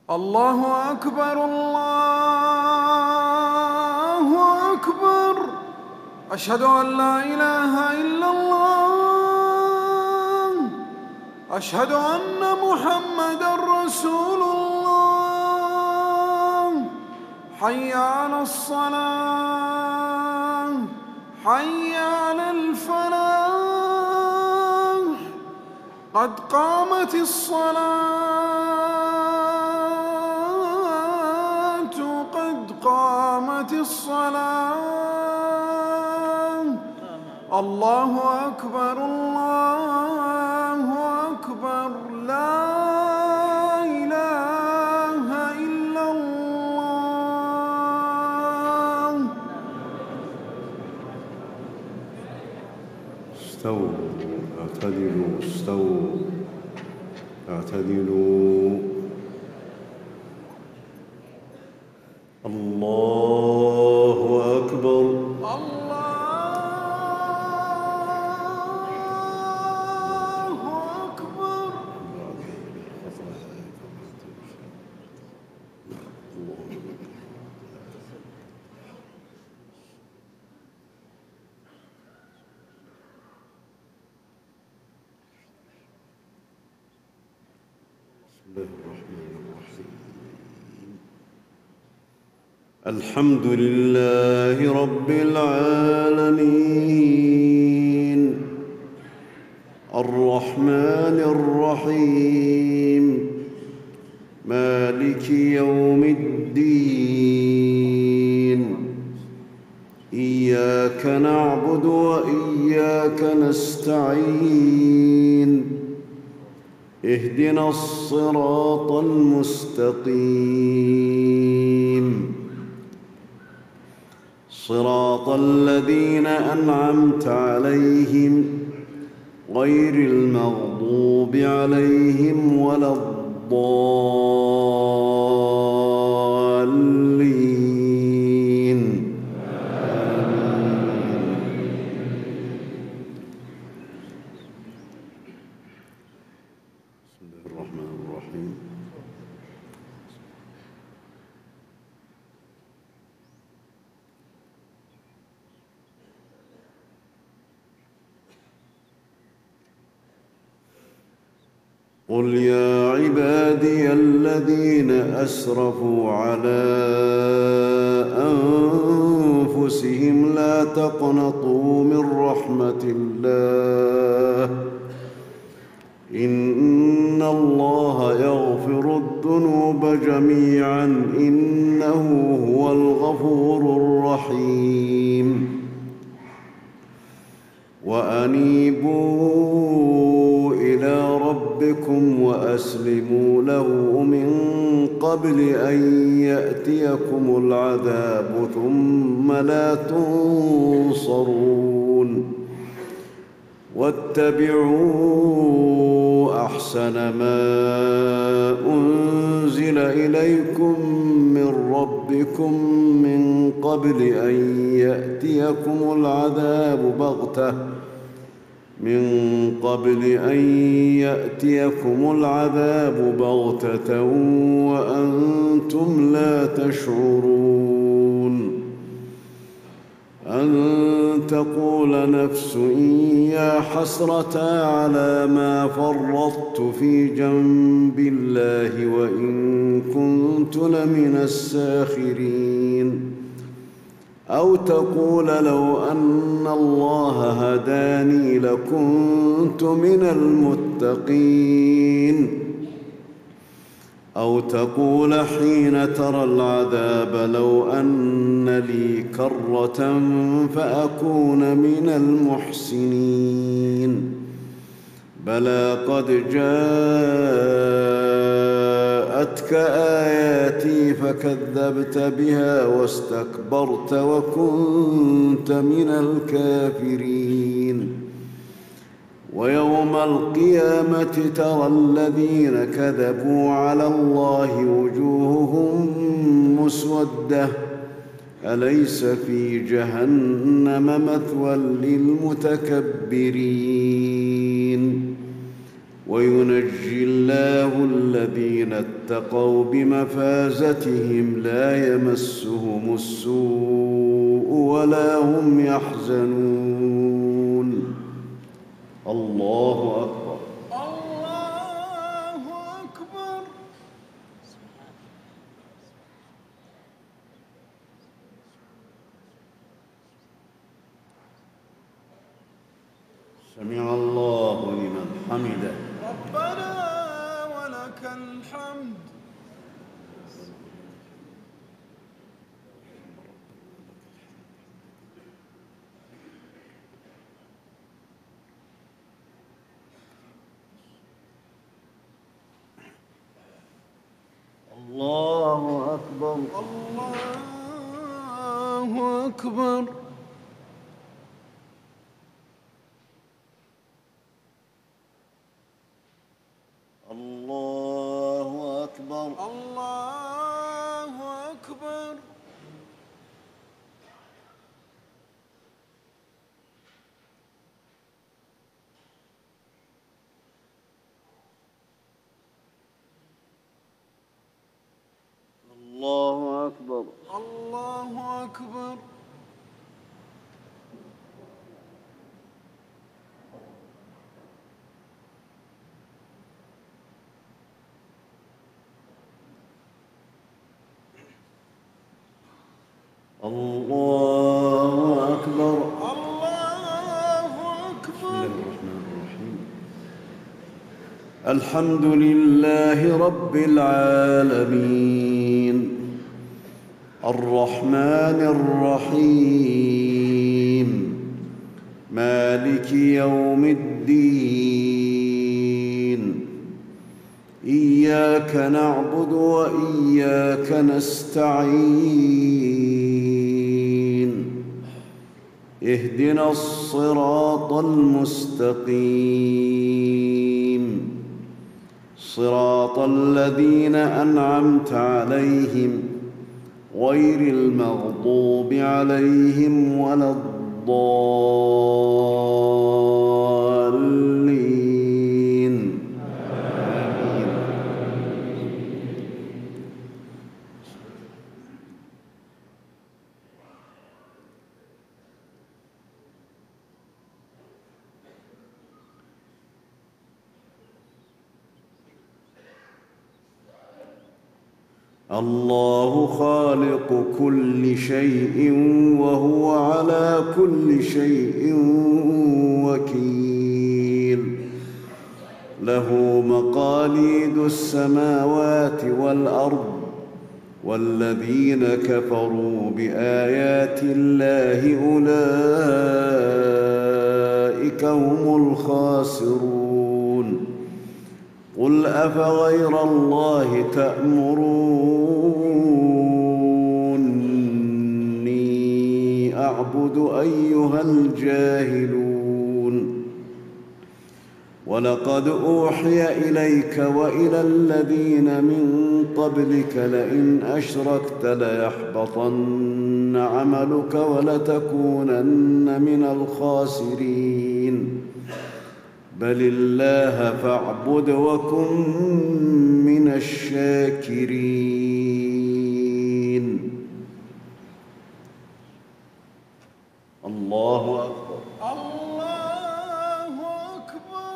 الله أكبر الله أكبر. أشهد أن لا إله إلا الله. أشهد أن محمدًا رسول الله. حي على الصلاة، حي على الفلاح، قد قامت الصلاة، قد قامت الصلاة. الله أكبر الله أكبر. لا إله إلا الله. استووا اعتدلوا، استووا اعتدلوا. الله أكبر. الله أكبر. بسم الله الرحمن الرحيم. الحمد لله رب العالمين، الرحمن الرحيم، مالك يوم الدين. إياك نعبد وإياك نستعين. اهدنا الصراط المستقيم، صراط الذين أنعمت عليهم غير المغضوب عليهم ولا الضالين. بسم الله الرحمن الرحيم. قل يا عبادي الذين أسرفوا على أنفسهم لا تقنطوا من رحمة الله، إن الله يغفر الذنوب جميعا إنه هو الغفور الرحيم. وأنيبوا إلى ربكم وأسلموا له من قبل أن يأتيكم العذاب ثم لا تنصرون. واتبعوا أحسن ما أنزل إليكم من ربكم من قبل أن يأتيكم العذاب بغتة وأنتم لا تشعرون. أن تقول نفس يا حسرة على ما فرطت في جنب الله وإن كنت لمن الساخرين. أو تقول لو أن الله هداني لكنت من المتقين. أو تقول حين ترى العذاب لو أن لي كرة فأكون من المحسنين. بلى قد جاءتك آياتي فكذبت بها واستكبرت وكنت من الكافرين. ويوم القيامة ترى الذين كذبوا على الله وجوههم مسودة أليس في جهنم مثوى للمتكبرين. وينجي الله الذين اتقوا بمفازتهم لا يمسهم السوء ولا هم يحزنون. الله أكبر. الله أكبر. سمع الله لمن حمده. ربنا ولك الحمد. الله أكبر. الله أكبر. الله أكبر. الله أكبر. الله أكبر. الله أكبر. الله أكبر. الله أكبر. الحمد لله رب العالمين الرحمن الرحيم مالك يوم الدين إياك نعبد وإياك نستعين اهدنا الصراط المستقيم صراط الذين أنعمت عليهم غير المغضوب عليهم ولا الضالين. آمين. الله خالق كل شيء وهو على كل شيء وكيل له مقاليد السماوات والأرض والذين كفروا بآيات الله أولئك هم الخاسرون. قل أفغير الله تأمروني أعبد أيها الجاهلون. ولقد أوحي إليك وإلى الذين من قبلك لئن أشركت ليحبطن عملك ولتكونن من الخاسرين. بل الله فاعبد وكن من الشاكرين. الله أكبر. الله أكبر.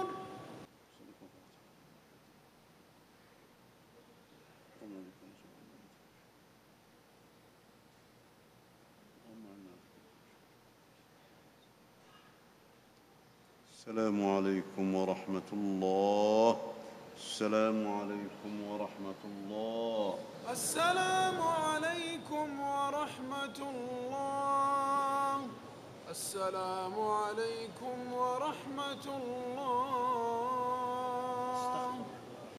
السلام عليكم ورحمة الله. السلام عليكم ورحمة الله. السلام عليكم ورحمة الله. السلام عليكم ورحمة الله.